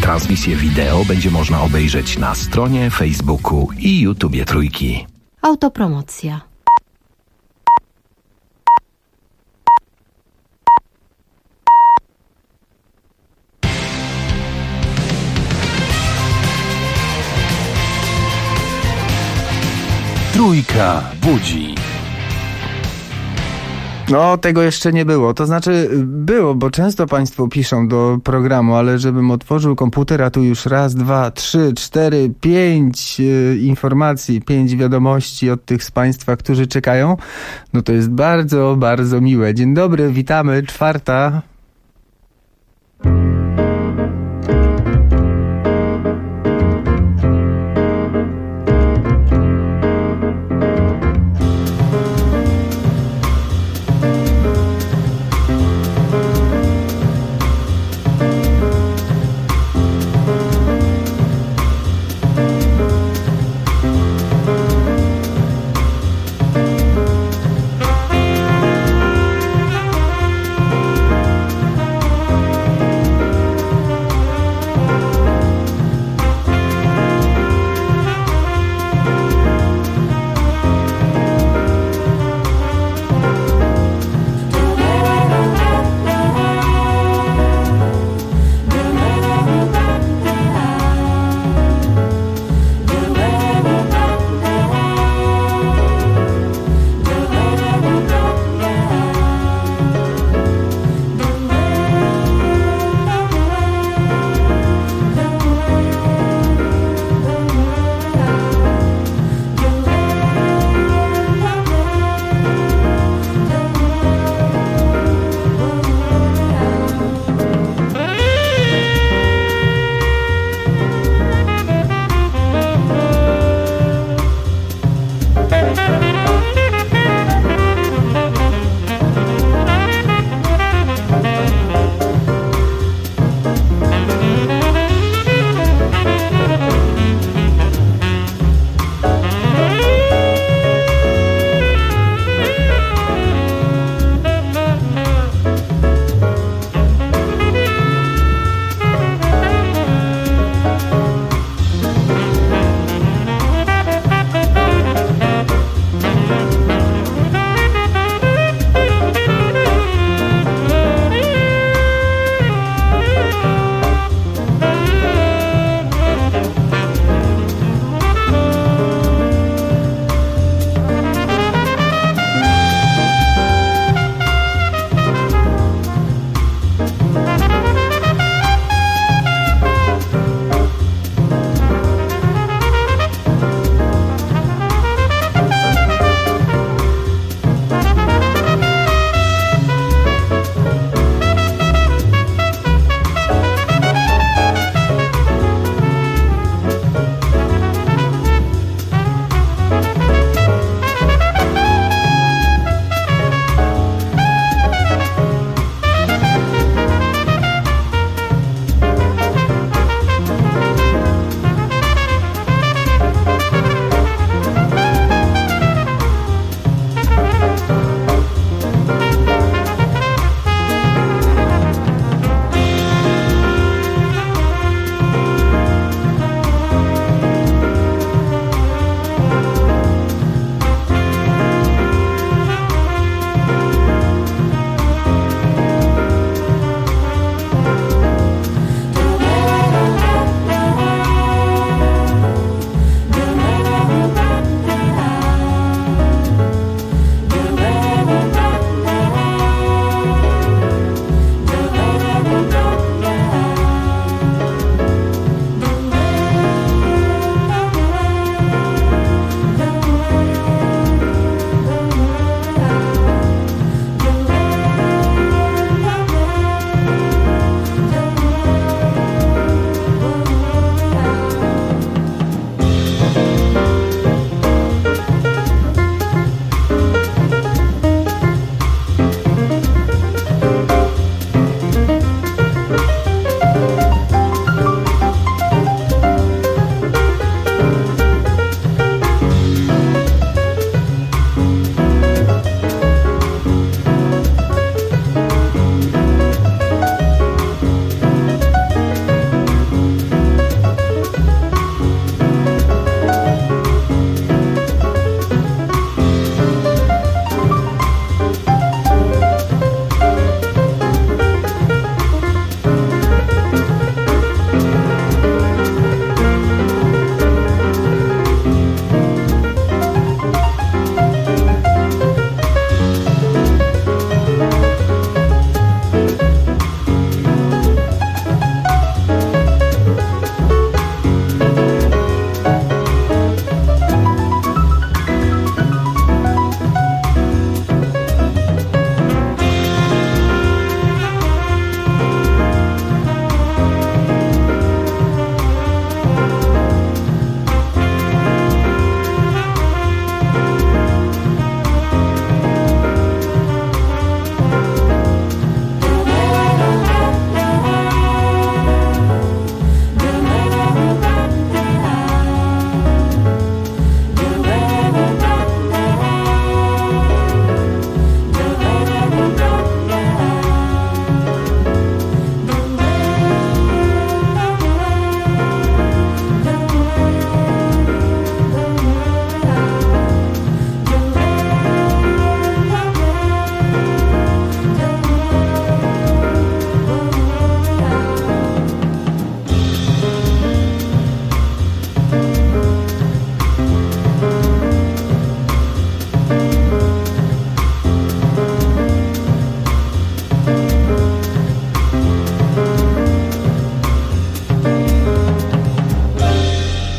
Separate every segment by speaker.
Speaker 1: Transmisję wideo będzie można obejrzeć na stronie, Facebooku i YouTubie Trójki.
Speaker 2: Autopromocja.
Speaker 1: Trójka budzi.
Speaker 3: No, tego jeszcze nie było. To znaczy było, bo często państwo piszą do programu, ale żebym otworzył komputer, a tu już raz, dwa, trzy, cztery, pięć informacji, 5 wiadomości od tych z państwa, którzy czekają, no to jest bardzo, bardzo miłe. Dzień dobry, witamy, 4.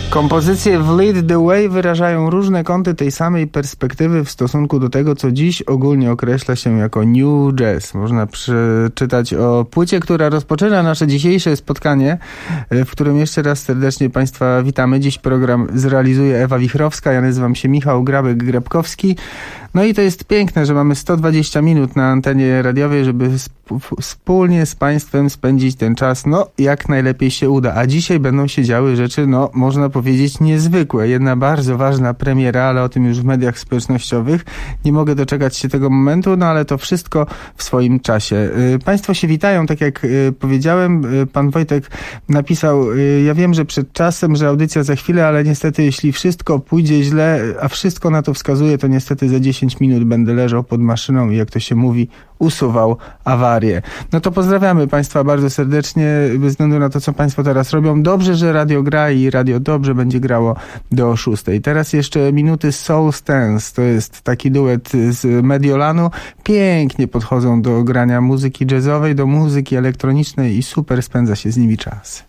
Speaker 3: Kompozycje w Lead the Way wyrażają różne kąty tej samej perspektywy w stosunku do tego, co dziś ogólnie określa się jako New Jazz. Można przeczytać o płycie, która rozpoczyna nasze dzisiejsze spotkanie, w którym jeszcze raz serdecznie Państwa witamy. Dziś program zrealizuje Ewa Wichrowska, ja nazywam się Michał Grabek-Grebkowski. No i to jest piękne, że mamy 120 minut na antenie radiowej, żeby wspólnie z Państwem spędzić ten czas, jak najlepiej się uda. A dzisiaj będą się działy rzeczy, można powiedzieć niezwykłe. Jedna bardzo ważna premiera, ale o tym już w mediach społecznościowych. Nie mogę doczekać się tego momentu, ale to wszystko w swoim czasie. Państwo się witają, tak jak powiedziałem. Pan Wojtek napisał, ja wiem, że przed czasem, że audycja za chwilę, ale niestety jeśli wszystko pójdzie źle, a wszystko na to wskazuje, to niestety za 10 minut będę leżał pod maszyną i jak to się mówi, usuwał awarię. No to pozdrawiamy Państwa bardzo serdecznie, bez względu na to, co Państwo teraz robią. Dobrze, że radio gra i radio dobrze będzie grało do 6. Teraz jeszcze minuty Soul Stance. To jest taki duet z Mediolanu. Pięknie podchodzą do grania muzyki jazzowej, do muzyki elektronicznej i super spędza się z nimi czas.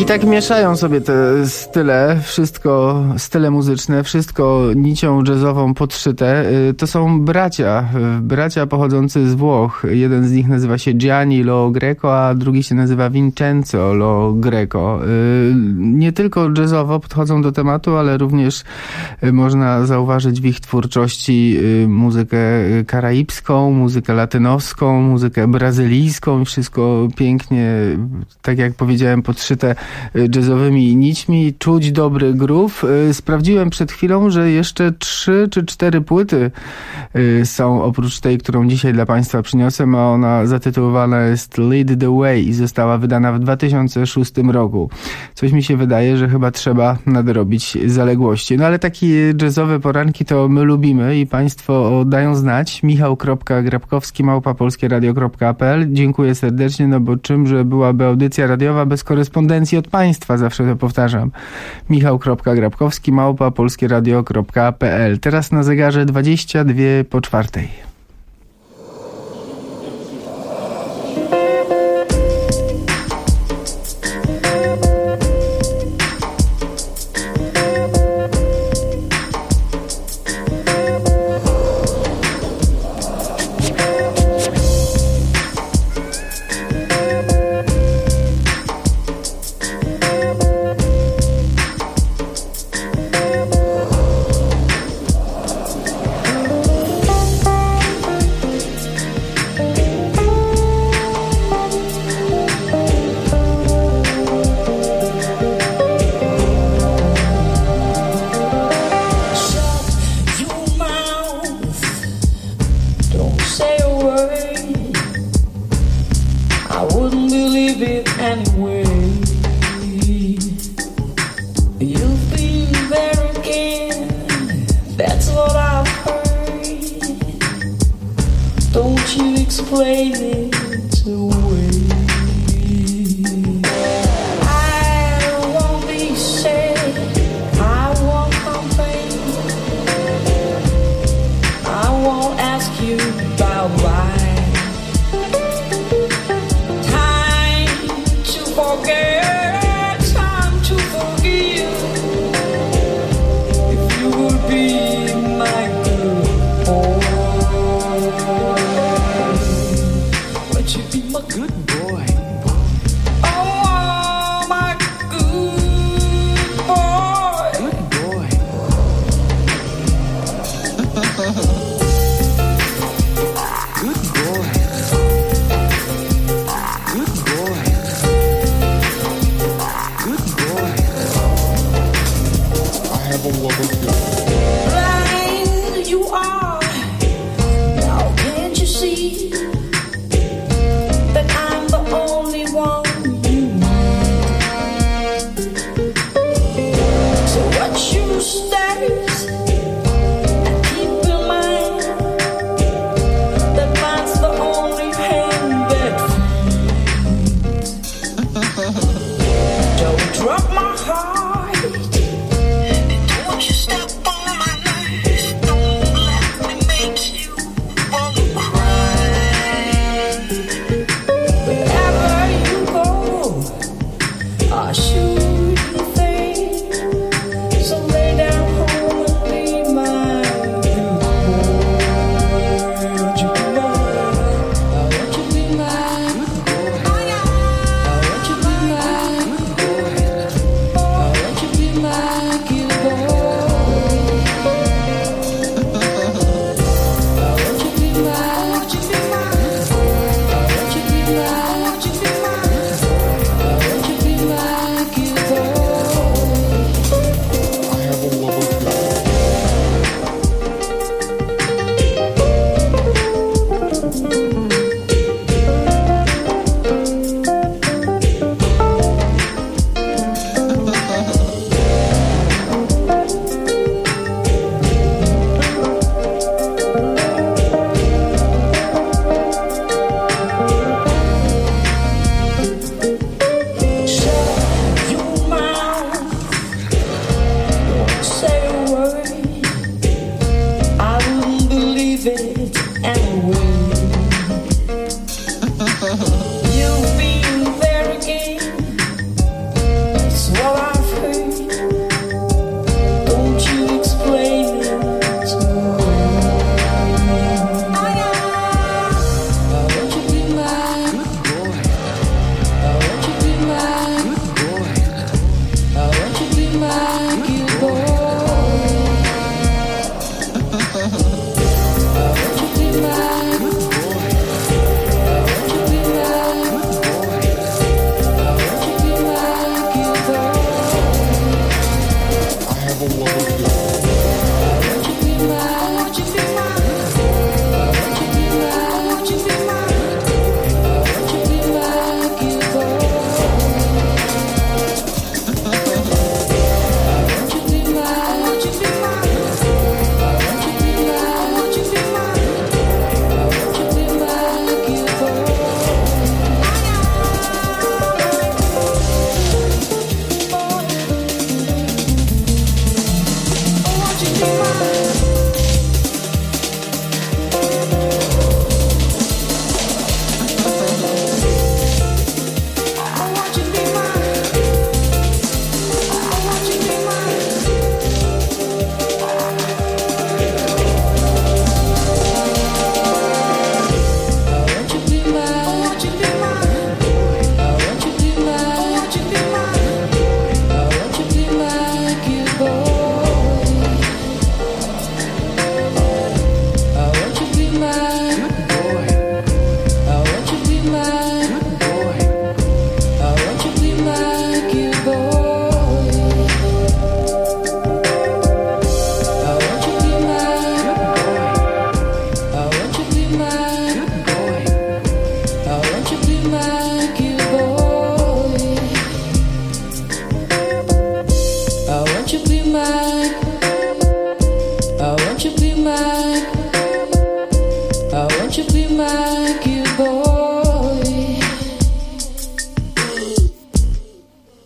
Speaker 3: I tak mieszają sobie te style muzyczne, wszystko nicią jazzową podszyte. To są bracia pochodzący z Włoch. Jeden z nich nazywa się Gianni Lo Greco, a drugi się nazywa Vincenzo Lo Greco. Nie tylko jazzowo podchodzą do tematu, ale również można zauważyć w ich twórczości muzykę karaibską, muzykę latynoską, muzykę brazylijską. Wszystko pięknie, tak jak powiedziałem, podszyte jazzowymi nićmi, czuć dobry groove. Sprawdziłem przed chwilą, że jeszcze 3 czy 4 płyty są oprócz tej, którą dzisiaj dla Państwa przyniosłem, a ona zatytułowana jest Lead the Way i została wydana w 2006 roku. Coś mi się wydaje, że chyba trzeba nadrobić zaległości. No ale takie jazzowe poranki to my lubimy i Państwo dają znać. Michał.Grabkowski@polskieradio.pl. Dziękuję serdecznie, no bo czymże byłaby audycja radiowa bez korespondencji od Państwa, zawsze to powtarzam. Michał.Grabkowski@polskieradio.pl. Teraz na zegarze 22:04.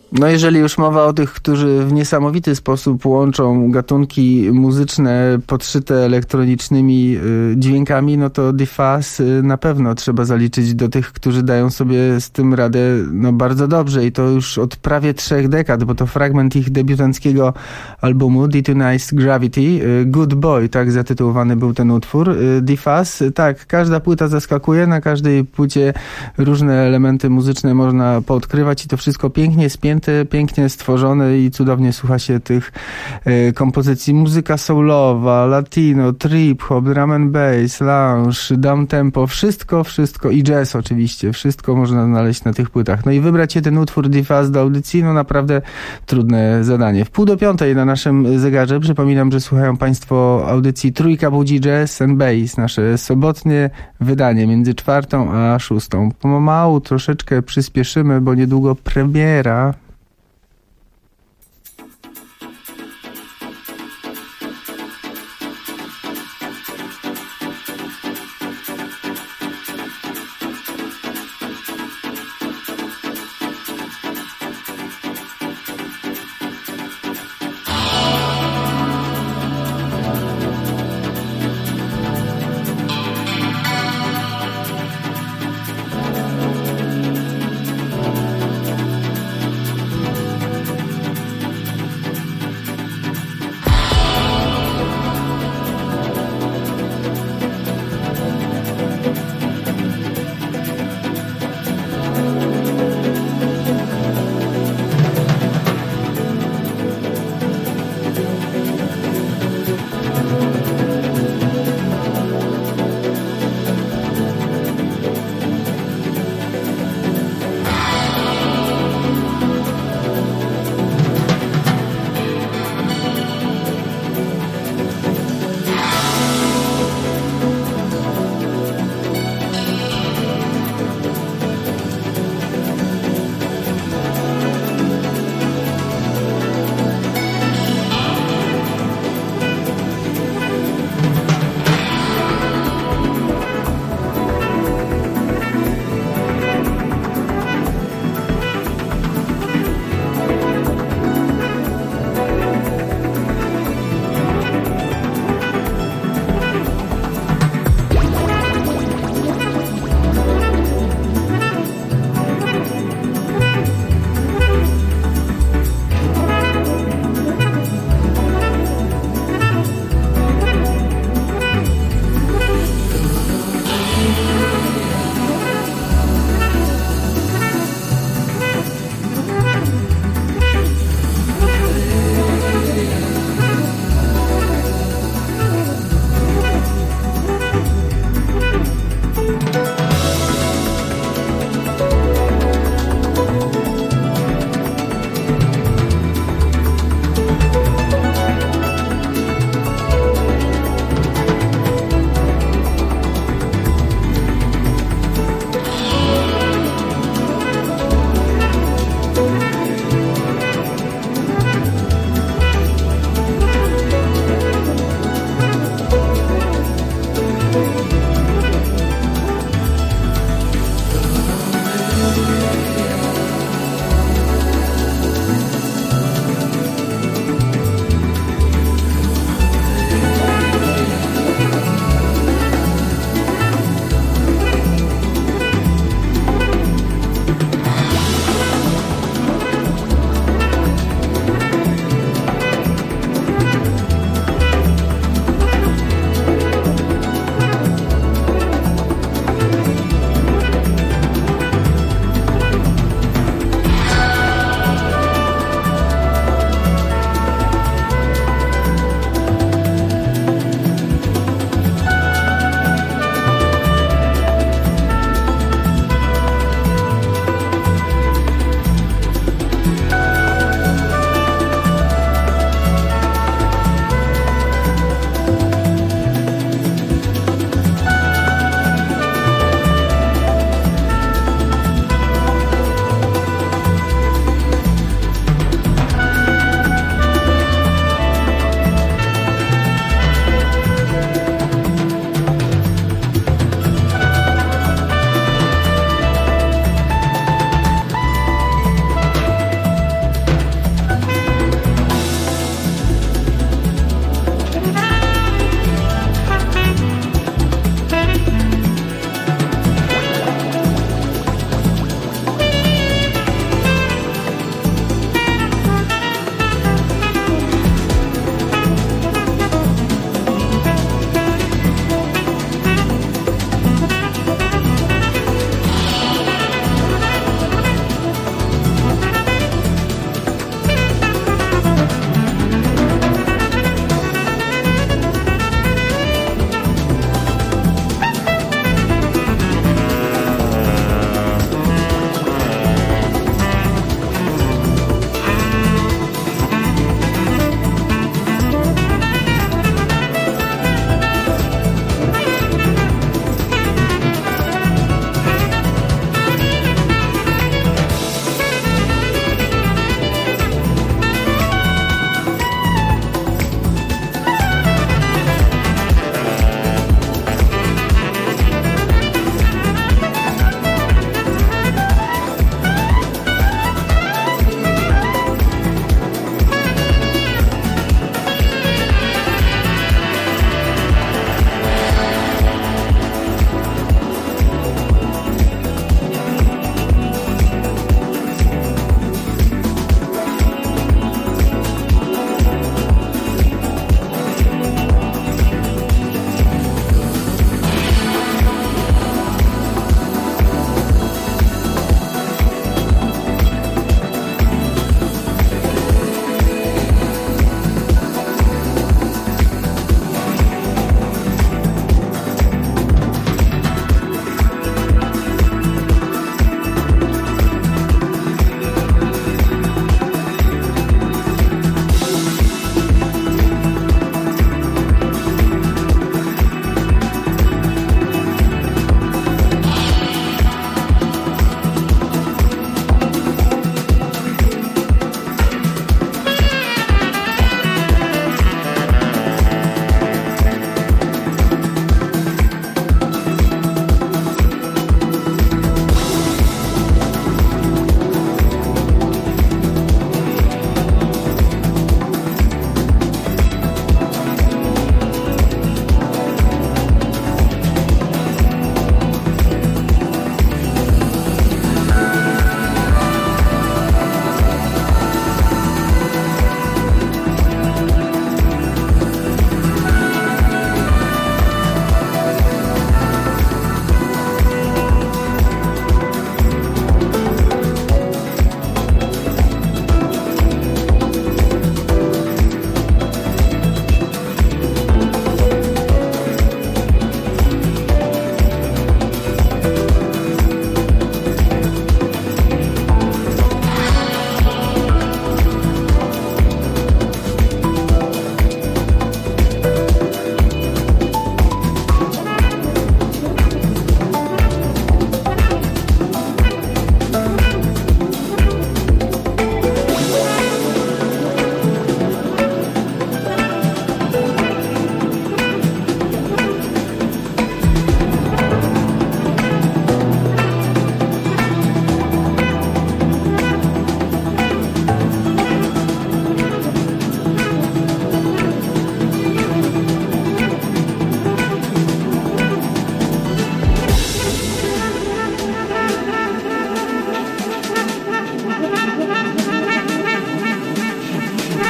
Speaker 3: No jeżeli już mowa o tych, którzy w niesamowity sposób łączą gatunki muzyczne podszyte elektronicznymi dźwiękami, no to The Fuzz na pewno trzeba zaliczyć do tych, którzy dają sobie z tym radę no bardzo dobrze i to już od prawie 3 dekad, bo to fragment ich debiutanckiego albumu Detonized Gravity, Good Boy, tak zatytułowany był ten utwór. The Fuzz, tak, każda płyta zaskakuje, na każdej płycie różne elementy muzyczne można poodkrywać i to wszystko pięknie spięte, pięknie stworzone i cudownie słucha się tych kompozycji. Muzyka soulowa, latino, trip-hop, drum and bass, lounge, down tempo, wszystko i jazz oczywiście, wszystko można znaleźć na tych płytach. No i wybrać jeden utwór The Fuzz do audycji, no naprawdę trudne zadanie. W 4:30 na naszym zegarze, przypominam, że słuchają Państwo audycji Trójka Budzi Jazz and Bass, nasze sobotnie wydanie między 4 a 6. Pomału troszeczkę przyspieszymy, bo niedługo premiera.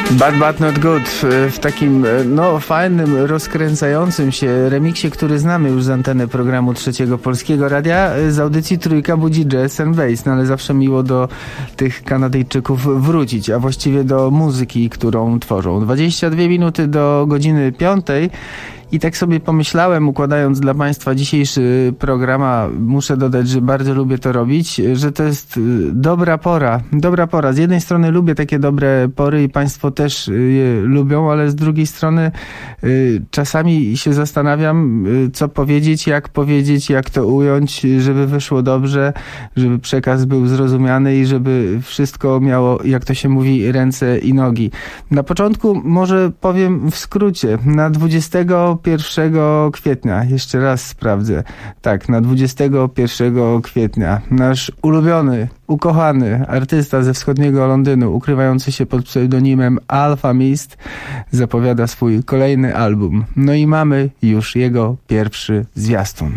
Speaker 3: Bad But Not Good w takim fajnym, rozkręcającym się remiksie, który znamy już z anteny programu Trzeciego Polskiego Radia, z audycji Trójka budzi jazz and bass, no ale zawsze miło do tych Kanadyjczyków wrócić, a właściwie do muzyki, którą tworzą. 22 minuty do godziny 5. I tak sobie pomyślałem, układając dla Państwa dzisiejszy program, a muszę dodać, że bardzo lubię to robić, że to jest dobra pora. Dobra pora. Z jednej strony lubię takie dobre pory i Państwo też je lubią, ale z drugiej strony czasami się zastanawiam, co powiedzieć, jak to ująć, żeby wyszło dobrze, żeby przekaz był zrozumiany i żeby wszystko miało, jak to się mówi, ręce i nogi. Na początku może powiem w skrócie. Na 21 kwietnia, jeszcze raz sprawdzę, tak, na 21 kwietnia nasz ulubiony, ukochany artysta ze wschodniego Londynu, ukrywający się pod pseudonimem Alfa Mist, zapowiada swój kolejny album. No i mamy już jego pierwszy zwiastun.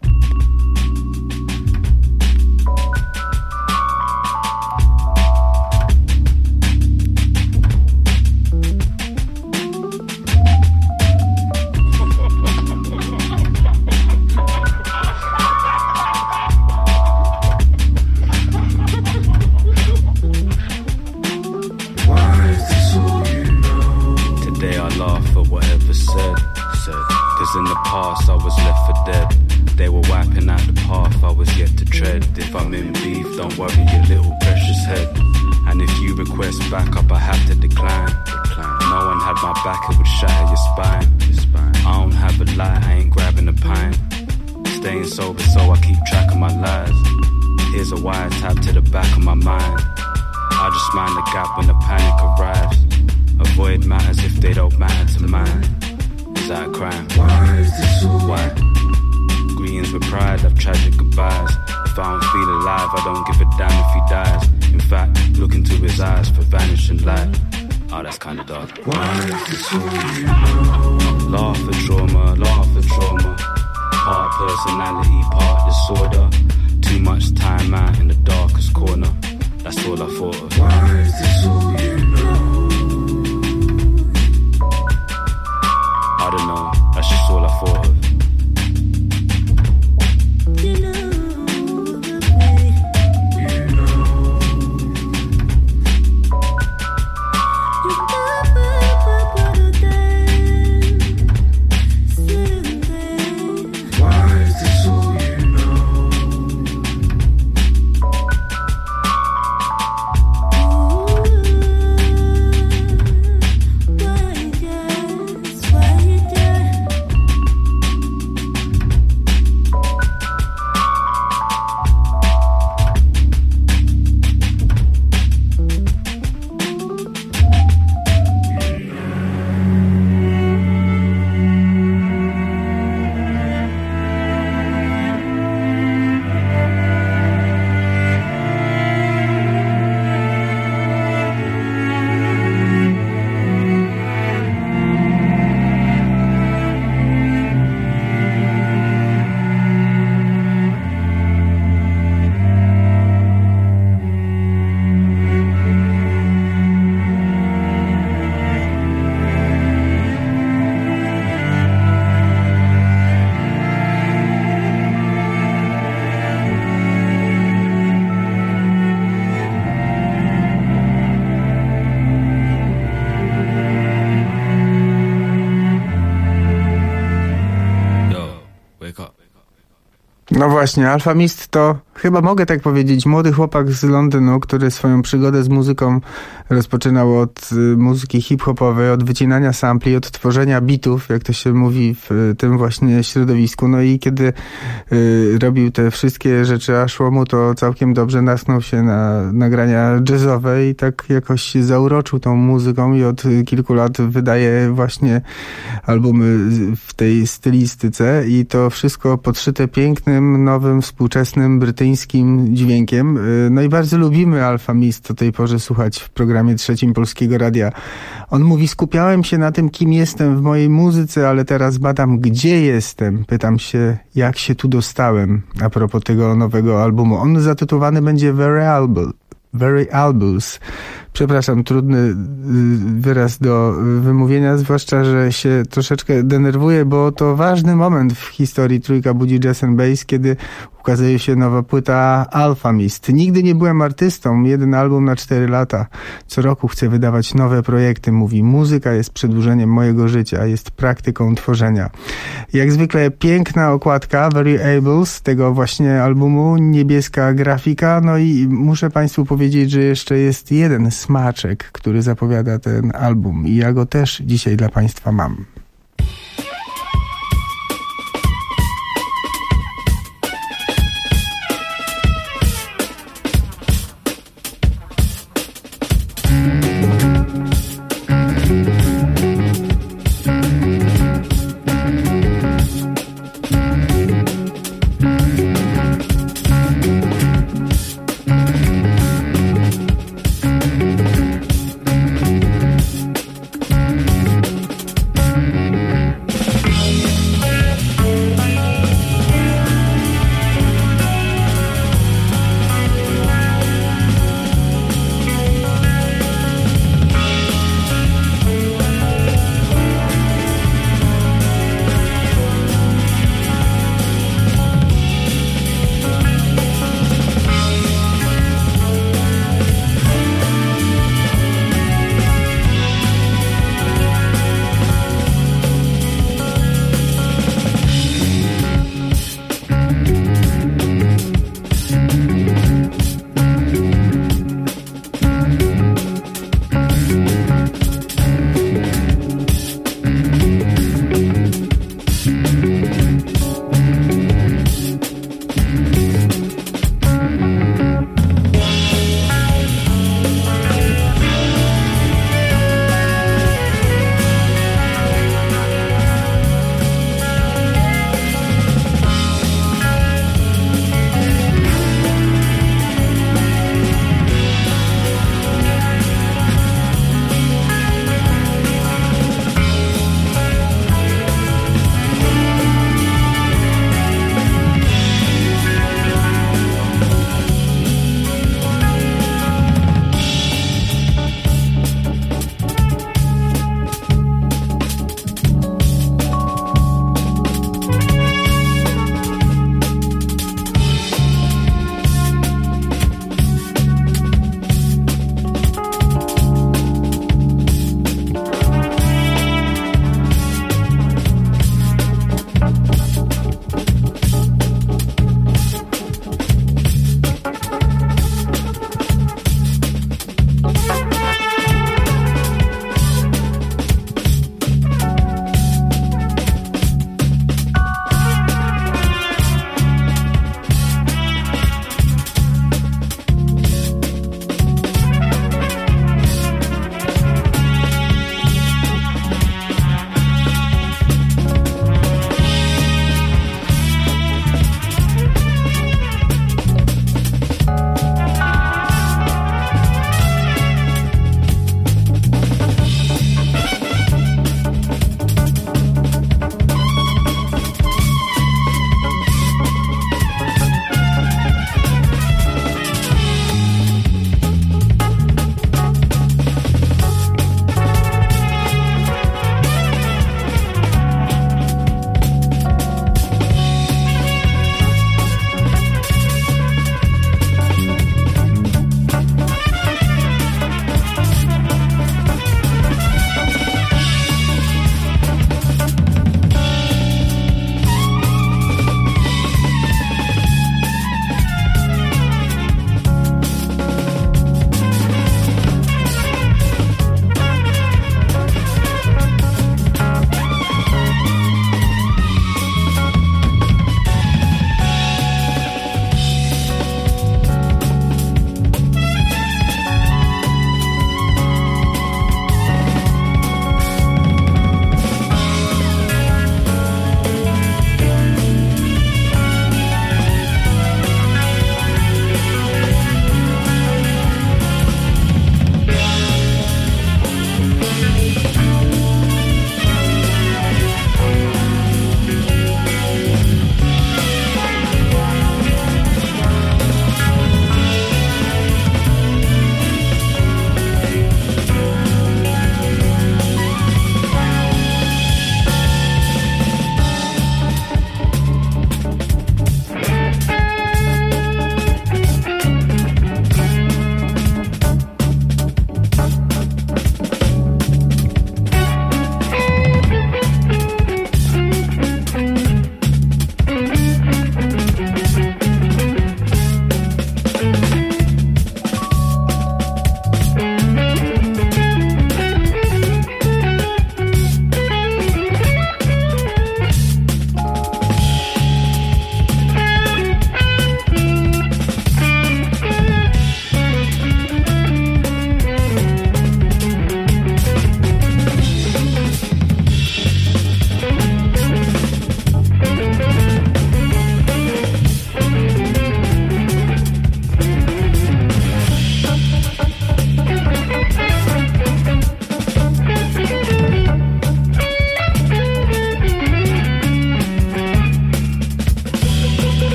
Speaker 2: In the past I was left for dead. They were wiping out the path I was yet to tread. If I'm in beef, don't worry your little precious head. And if you request backup, I have to decline. No one had my back, it would shatter your spine. I don't have a light, I ain't grabbing a pint. Staying sober so I keep track of my lies. Here's a wiretap to the back of my mind. I just mind the gap when the panic arrives. Avoid matters if they don't matter to mine. Is that a crime? Why is this so? Why? Greetings with pride, I've tragic goodbyes. If I don't feel alive, I don't give a damn if he dies. In fact, look into his eyes for vanishing light. Oh, that's kinda dark. Why is this so? Laugh at trauma, part personality, part disorder. Too much time out in the darkest corner. That's all I thought of. Why is this all you know? I don't know, that's just all I thought of.
Speaker 3: No właśnie, Alfa Mist to, chyba mogę tak powiedzieć, młody chłopak z Londynu, który swoją przygodę z muzyką rozpoczynał od muzyki hip-hopowej, od wycinania sampli, od tworzenia bitów, jak to się mówi w tym właśnie środowisku. No i kiedy robił te wszystkie rzeczy, a szło mu to całkiem dobrze, natknął się na nagrania jazzowe i tak jakoś się zauroczył tą muzyką i od kilku lat wydaje właśnie albumy w tej stylistyce i to wszystko podszyte pięknym, nowym, współczesnym, brytyjskim dźwiękiem. No i bardzo lubimy Alfa Mist do tej porze słuchać w programie Trzecim Polskiego Radia. On mówi, skupiałem się na tym, kim jestem w mojej muzyce, ale teraz badam, gdzie jestem. Pytam się, jak się tu dostałem, a propos tego nowego albumu. On zatytułowany będzie Very Albums. przepraszam, trudny wyraz do wymówienia, zwłaszcza, że się troszeczkę denerwuję, bo to ważny moment w historii Trójka Budzi Jazz and Bass, kiedy ukazuje się nowa płyta Alchemist. Nigdy nie byłem artystą, jeden album na 4 lata. Co roku chcę wydawać nowe projekty, mówi. Muzyka jest przedłużeniem mojego życia, jest praktyką tworzenia. Jak zwykle piękna okładka, Variables, tego właśnie albumu, niebieska grafika, no i muszę Państwu powiedzieć, że jeszcze jest jeden smaczek, który zapowiada ten album i ja go też dzisiaj dla Państwa mam.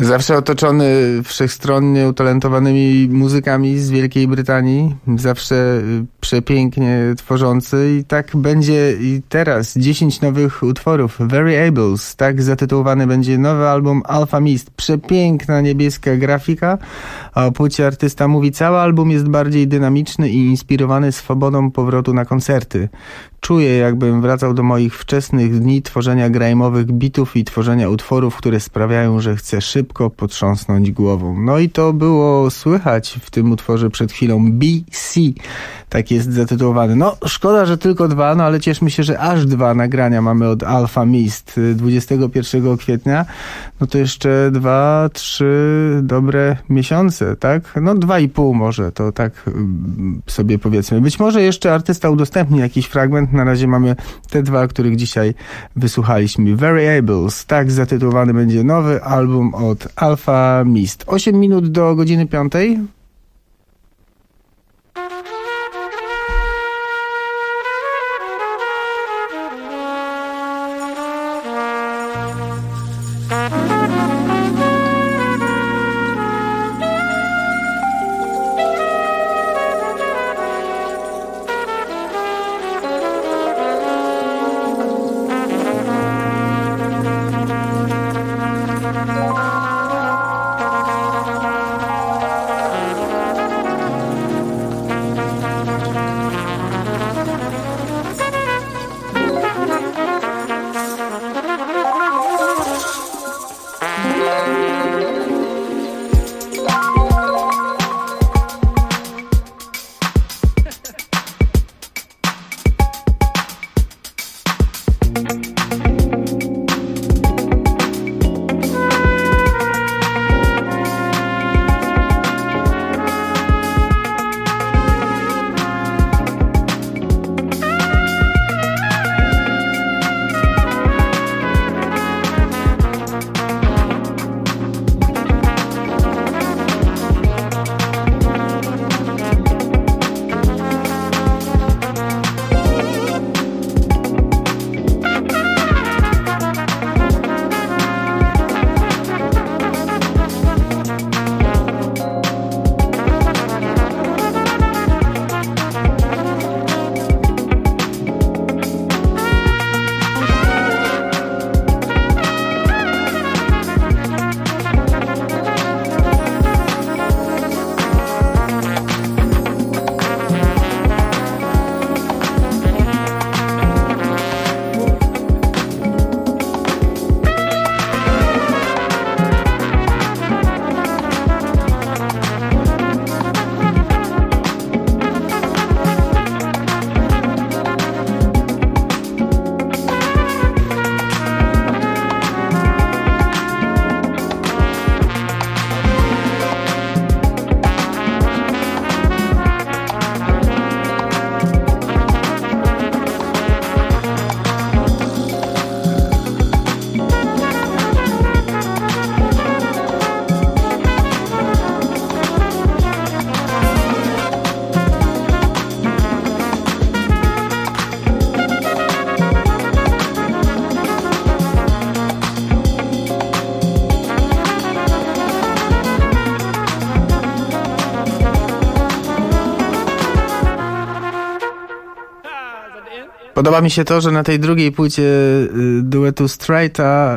Speaker 3: Zawsze otoczony wszechstronnie utalentowanymi muzykami z Wielkiej Brytanii, zawsze przepięknie tworzący i tak będzie i teraz. 10 nowych utworów, Variables, tak zatytułowany będzie nowy album Alpha Mist. Przepiękna niebieska grafika, a o płycie artysta mówi: cały album jest bardziej dynamiczny i inspirowany swobodą powrotu na koncerty. Czuję, jakbym wracał do moich wczesnych dni tworzenia grajmowych bitów i tworzenia utworów, które sprawiają, że chcę szybko potrząsnąć głową. No i to było słychać w tym utworze przed chwilą. BC, tak jest zatytułowany. No, szkoda, że tylko 2, no ale cieszmy się, że aż 2 nagrania mamy od Alpha Mist 21 kwietnia. No to jeszcze 2-3 dobre miesiące, tak? No 2,5 może, to tak sobie powiedzmy. Być może jeszcze artysta udostępni jakiś fragment. Na razie mamy te 2, których dzisiaj wysłuchaliśmy. Variables, tak zatytułowany będzie nowy album od Alpha Mist. 8 minut do godziny 5. Podoba mi się to, że na tej drugiej płycie duetu Straita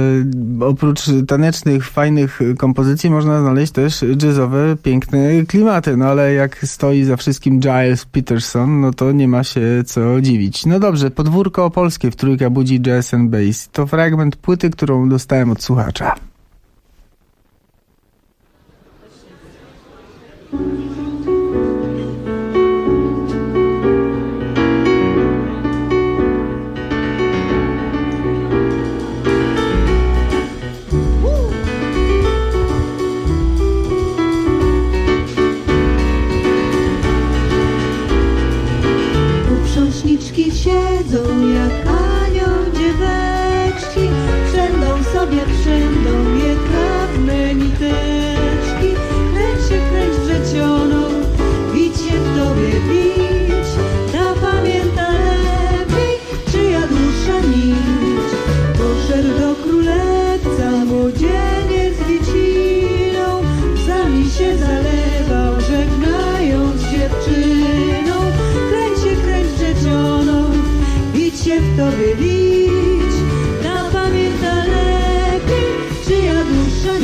Speaker 3: oprócz tanecznych, fajnych kompozycji można znaleźć też jazzowe, piękne klimaty. No ale jak stoi za wszystkim Giles Peterson, no to nie ma się co dziwić. No dobrze, podwórko opolskie w Trójka budzi jazz and bass. To fragment płyty, którą dostałem od słuchacza.
Speaker 4: Siedzą jak anioł dzieweczki, przędą sobie przędą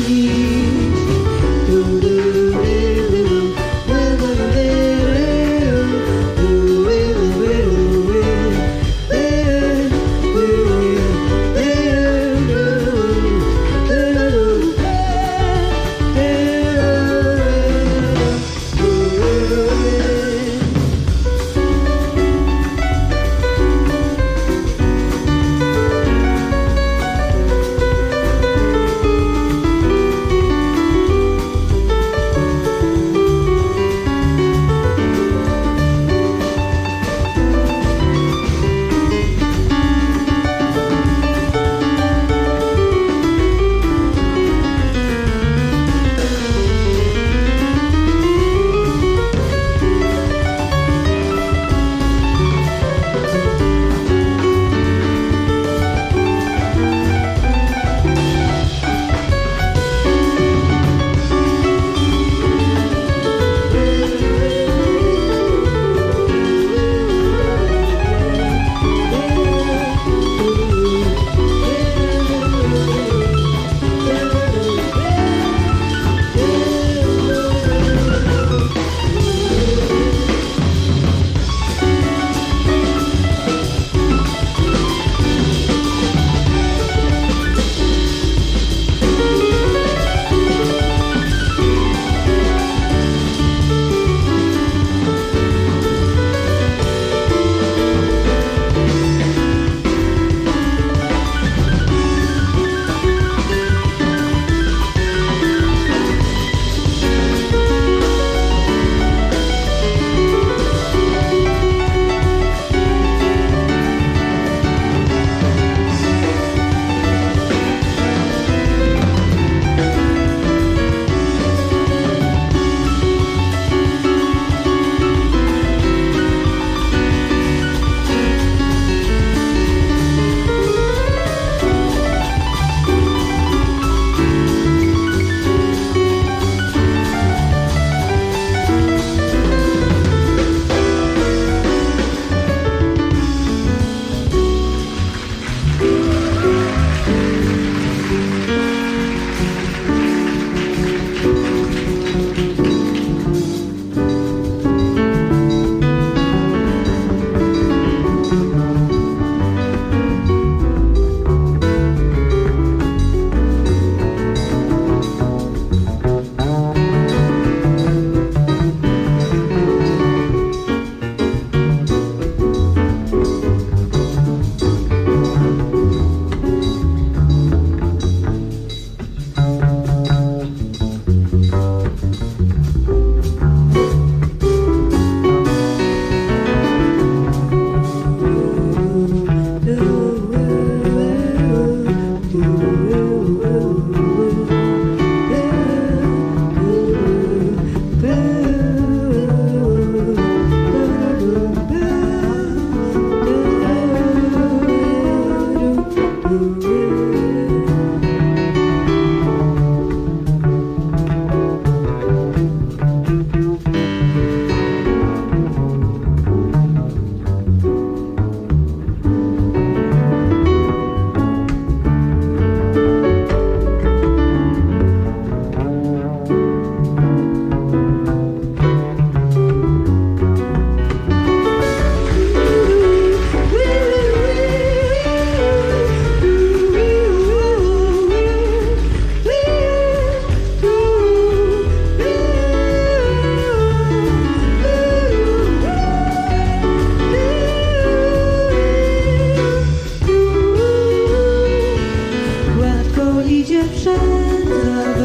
Speaker 4: idzie przed